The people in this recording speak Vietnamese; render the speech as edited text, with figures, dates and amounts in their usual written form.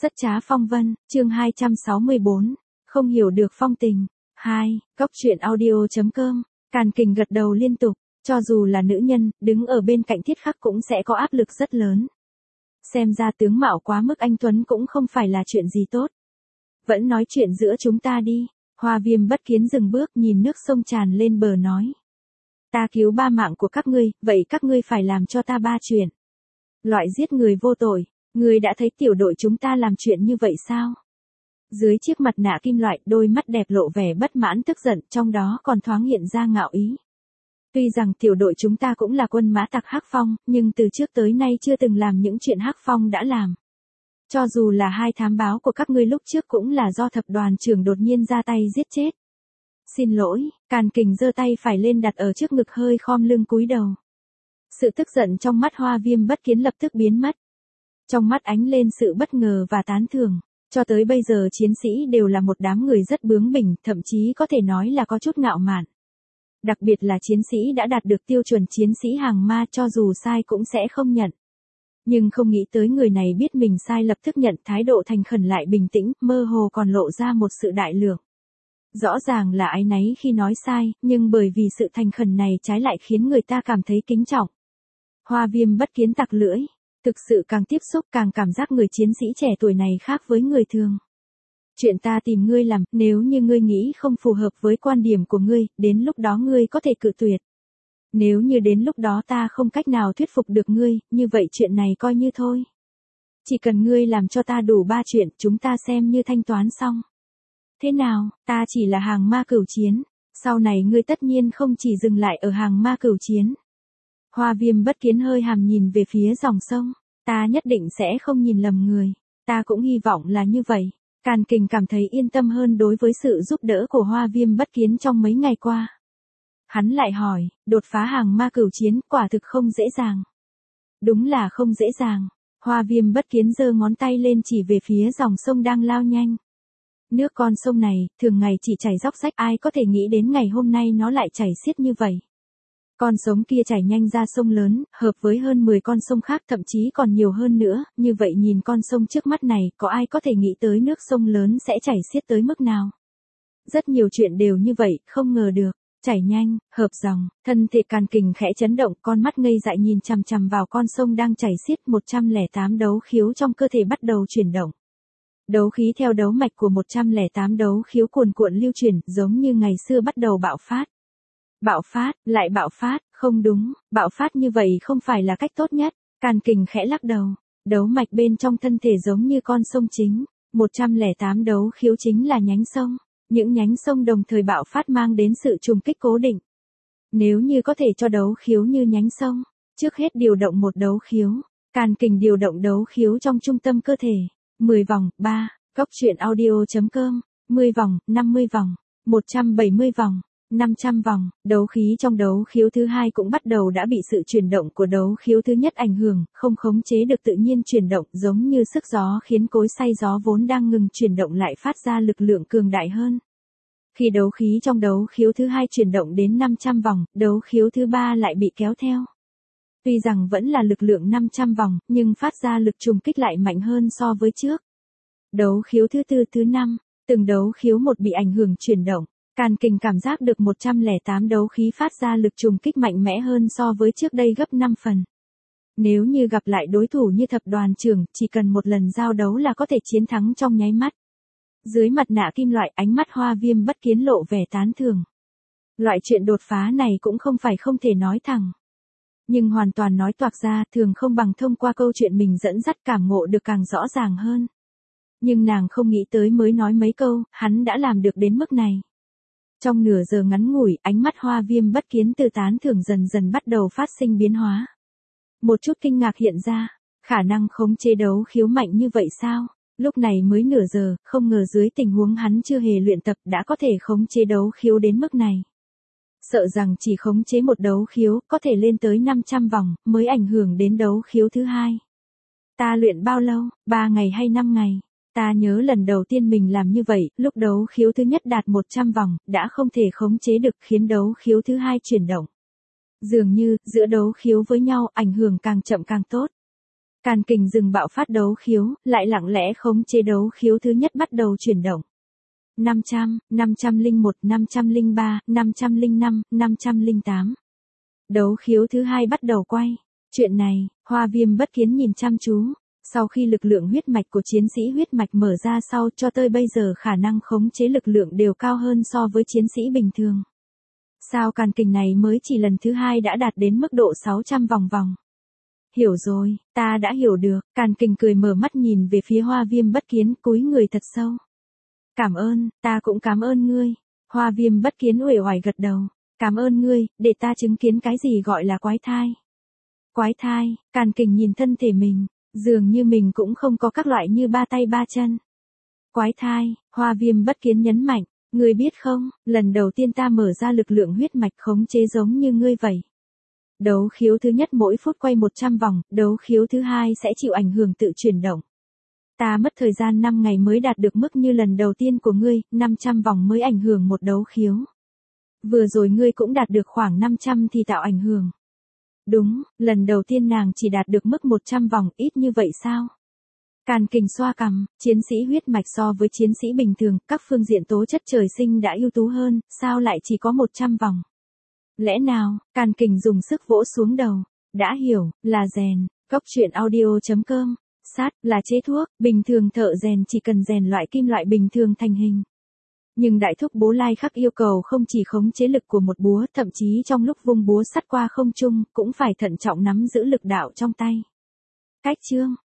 Rất trá phong vân, chương 264, không hiểu được phong tình. 2, Cóc truyện audio.com, Càn Kình gật đầu liên tục, cho dù là nữ nhân, đứng ở bên cạnh Thiết Khắc cũng sẽ có áp lực rất lớn. Xem ra tướng mạo quá mức anh Tuấn cũng không phải là chuyện gì tốt. Vẫn nói chuyện giữa chúng ta đi. Hoa Viêm bất kiến dừng bước nhìn nước sông tràn lên bờ nói. Ta cứu 3 mạng của các ngươi, vậy các ngươi phải làm cho ta 3 chuyện. Loại giết người vô tội, ngươi đã thấy tiểu đội chúng ta làm chuyện như vậy sao? Dưới chiếc mặt nạ kim loại, đôi mắt đẹp lộ vẻ bất mãn tức giận, trong đó còn thoáng hiện ra ngạo ý. Tuy rằng tiểu đội chúng ta cũng là quân mã tặc Hắc Phong, nhưng từ trước tới nay chưa từng làm những chuyện Hắc Phong đã làm. Cho dù là 2 thám báo của các ngươi lúc trước cũng là do thập đoàn trưởng đột nhiên ra tay giết chết. Xin lỗi, Càn Kình giơ tay phải lên đặt ở trước ngực hơi khom lưng cúi đầu. Sự tức giận trong mắt Hoa Viêm bất kiến lập tức biến mất. Trong mắt ánh lên sự bất ngờ và tán thưởng. Cho tới bây giờ chiến sĩ đều là một đám người rất bướng bỉnh, thậm chí có thể nói là có chút ngạo mạn. Đặc biệt là chiến sĩ đã đạt được tiêu chuẩn chiến sĩ hàng ma, cho dù sai cũng sẽ không nhận. Nhưng không nghĩ tới người này biết mình sai lập tức nhận, thái độ thành khẩn lại bình tĩnh, mơ hồ còn lộ ra một sự đại lượng. Rõ ràng là áy náy khi nói sai, nhưng bởi vì sự thành khẩn này trái lại khiến người ta cảm thấy kính trọng. Hoa Viêm bất kiến tặc lưỡi, thực sự càng tiếp xúc càng cảm giác người chiến sĩ trẻ tuổi này khác với người thường. Chuyện ta tìm ngươi làm, nếu như ngươi nghĩ không phù hợp với quan điểm của ngươi, đến lúc đó ngươi có thể cự tuyệt. Nếu như đến lúc đó ta không cách nào thuyết phục được ngươi, như vậy chuyện này coi như thôi. Chỉ cần ngươi làm cho ta đủ 3 chuyện, chúng ta xem như thanh toán xong. Thế nào, ta chỉ là hàng ma cửu chiến, sau này ngươi tất nhiên không chỉ dừng lại ở hàng ma cửu chiến. Hoa Viêm bất kiến hơi hàm nhìn về phía dòng sông, ta nhất định sẽ không nhìn lầm người, ta cũng hy vọng là như vậy. Càn Kình cảm thấy yên tâm hơn đối với sự giúp đỡ của Hoa Viêm bất kiến trong mấy ngày qua. Hắn lại hỏi, đột phá hàng ma cửu chiến quả thực không dễ dàng. Đúng là không dễ dàng. Hoa Viêm bất kiến giơ ngón tay lên chỉ về phía dòng sông đang lao nhanh. Nước con sông này, thường ngày chỉ chảy róc rách, ai có thể nghĩ đến ngày hôm nay nó lại chảy xiết như vậy. Con sông kia chảy nhanh ra sông lớn, hợp với hơn 10 con sông khác, thậm chí còn nhiều hơn nữa, như vậy nhìn con sông trước mắt này, có ai có thể nghĩ tới nước sông lớn sẽ chảy xiết tới mức nào. Rất nhiều chuyện đều như vậy, không ngờ được. Chảy nhanh, hợp dòng, thân thể Càn Kình khẽ chấn động, con mắt ngây dại nhìn chằm chằm vào con sông đang chảy xiết. 108 đấu khiếu trong cơ thể bắt đầu chuyển động. Đấu khí theo đấu mạch của 108 đấu khiếu cuồn cuộn lưu chuyển, giống như ngày xưa bắt đầu bạo phát. Bạo phát, lại bạo phát, không đúng, bạo phát như vậy không phải là cách tốt nhất. Càn Kình khẽ lắc đầu, đấu mạch bên trong thân thể giống như con sông chính, 108 đấu khiếu chính là nhánh sông. Những nhánh sông đồng thời bạo phát mang đến sự trùng kích cố định. Nếu như có thể cho đấu khiếu như nhánh sông, trước hết điều động một đấu khiếu, Càn Kình điều động đấu khiếu trong trung tâm cơ thể. 10 vòng, 3, Cóc truyện audio.com, 10 vòng, 50 vòng, 170 vòng, 500 vòng, đấu khí trong đấu khiếu thứ 2 cũng bắt đầu đã bị sự chuyển động của đấu khiếu thứ nhất ảnh hưởng, không khống chế được tự nhiên chuyển động, giống như sức gió khiến cối xay gió vốn đang ngừng chuyển động lại phát ra lực lượng cường đại hơn. Khi đấu khí trong đấu khiếu thứ 2 chuyển động đến 500 vòng, đấu khiếu thứ 3 lại bị kéo theo. Tuy rằng vẫn là lực lượng 500 vòng, nhưng phát ra lực trùng kích lại mạnh hơn so với trước. Đấu khiếu thứ 4, thứ 5, từng đấu khiếu một bị ảnh hưởng chuyển động. Càn Kình cảm giác được 108 đấu khí phát ra lực trùng kích mạnh mẽ hơn so với trước đây gấp 5 phần. Nếu như gặp lại đối thủ như thập đoàn trưởng, chỉ cần một lần giao đấu là có thể chiến thắng trong nháy mắt. Dưới mặt nạ kim loại, ánh mắt Hoa Viêm bất kiến lộ vẻ tán thưởng. Loại chuyện đột phá này cũng không phải không thể nói thẳng. Nhưng hoàn toàn nói toạc ra thường không bằng thông qua câu chuyện mình dẫn dắt cảm ngộ được càng rõ ràng hơn. Nhưng nàng không nghĩ tới mới nói mấy câu, hắn đã làm được đến mức này. Trong nửa giờ ngắn ngủi, ánh mắt Hoa Viêm bất kiến từ tán thưởng dần dần bắt đầu phát sinh biến hóa. Một chút kinh ngạc hiện ra, khả năng khống chế đấu khiếu mạnh như vậy sao? Lúc này mới nửa giờ, không ngờ dưới tình huống hắn chưa hề luyện tập đã có thể khống chế đấu khiếu đến mức này. Sợ rằng chỉ khống chế một đấu khiếu, có thể lên tới 500 vòng, mới ảnh hưởng đến đấu khiếu thứ 2. Ta luyện bao lâu, 3 ngày hay 5 ngày? Ta nhớ lần đầu tiên mình làm như vậy, lúc đấu khiếu thứ nhất đạt 100 vòng, đã không thể khống chế được khiến đấu khiếu thứ 2 chuyển động. Dường như, giữa đấu khiếu với nhau, ảnh hưởng càng chậm càng tốt. Càn Kình dừng bạo phát đấu khiếu, lại lặng lẽ khống chế đấu khiếu thứ nhất bắt đầu chuyển động. 500, 501, 503, 505, 508. Đấu khiếu thứ hai bắt đầu quay. Chuyện này, Hoa Viêm bất kiến nhìn chăm chú. Sau khi lực lượng huyết mạch của chiến sĩ huyết mạch mở ra sau cho tới bây giờ khả năng khống chế lực lượng đều cao hơn so với chiến sĩ bình thường. Sao Càn Kình này mới chỉ lần thứ hai đã đạt đến mức độ 600 vòng vòng. Hiểu rồi, ta đã hiểu được. Càn Kình cười mở mắt nhìn về phía Hoa Viêm bất kiến, cúi người thật sâu. Cảm ơn, ta cũng cảm ơn ngươi. Hoa Viêm bất kiến uể oải gật đầu. Cảm ơn ngươi, để ta chứng kiến cái gì gọi là quái thai. Quái thai, Càn Kình nhìn thân thể mình, dường như mình cũng không có các loại như ba tay ba chân. Quái thai, Hoa Viêm bất kiến nhấn mạnh, ngươi biết không, lần đầu tiên ta mở ra lực lượng huyết mạch khống chế giống như ngươi vậy. Đấu khiếu thứ nhất mỗi phút quay 100 vòng, đấu khiếu thứ hai sẽ chịu ảnh hưởng tự chuyển động. Ta mất thời gian 5 ngày mới đạt được mức như lần đầu tiên của ngươi, 500 vòng mới ảnh hưởng một đấu khiếu. Vừa rồi ngươi cũng đạt được khoảng 500 thì tạo ảnh hưởng. Đúng, lần đầu tiên nàng chỉ đạt được mức 100 vòng, ít như vậy sao? Càn Kình xoa cằm, chiến sĩ huyết mạch so với chiến sĩ bình thường, các phương diện tố chất trời sinh đã ưu tú hơn, sao lại chỉ có 100 vòng? Lẽ nào? Càn Kình dùng sức vỗ xuống đầu. Đã hiểu, là rèn. Cốc truyện audio.com. Sát, là chế thuốc, bình thường thợ rèn chỉ cần rèn loại kim loại bình thường thành hình. Nhưng đại thúc Bố Lai Khắc yêu cầu không chỉ khống chế lực của một búa, thậm chí trong lúc vung búa sắt qua không trung, cũng phải thận trọng nắm giữ lực đạo trong tay. Cách chương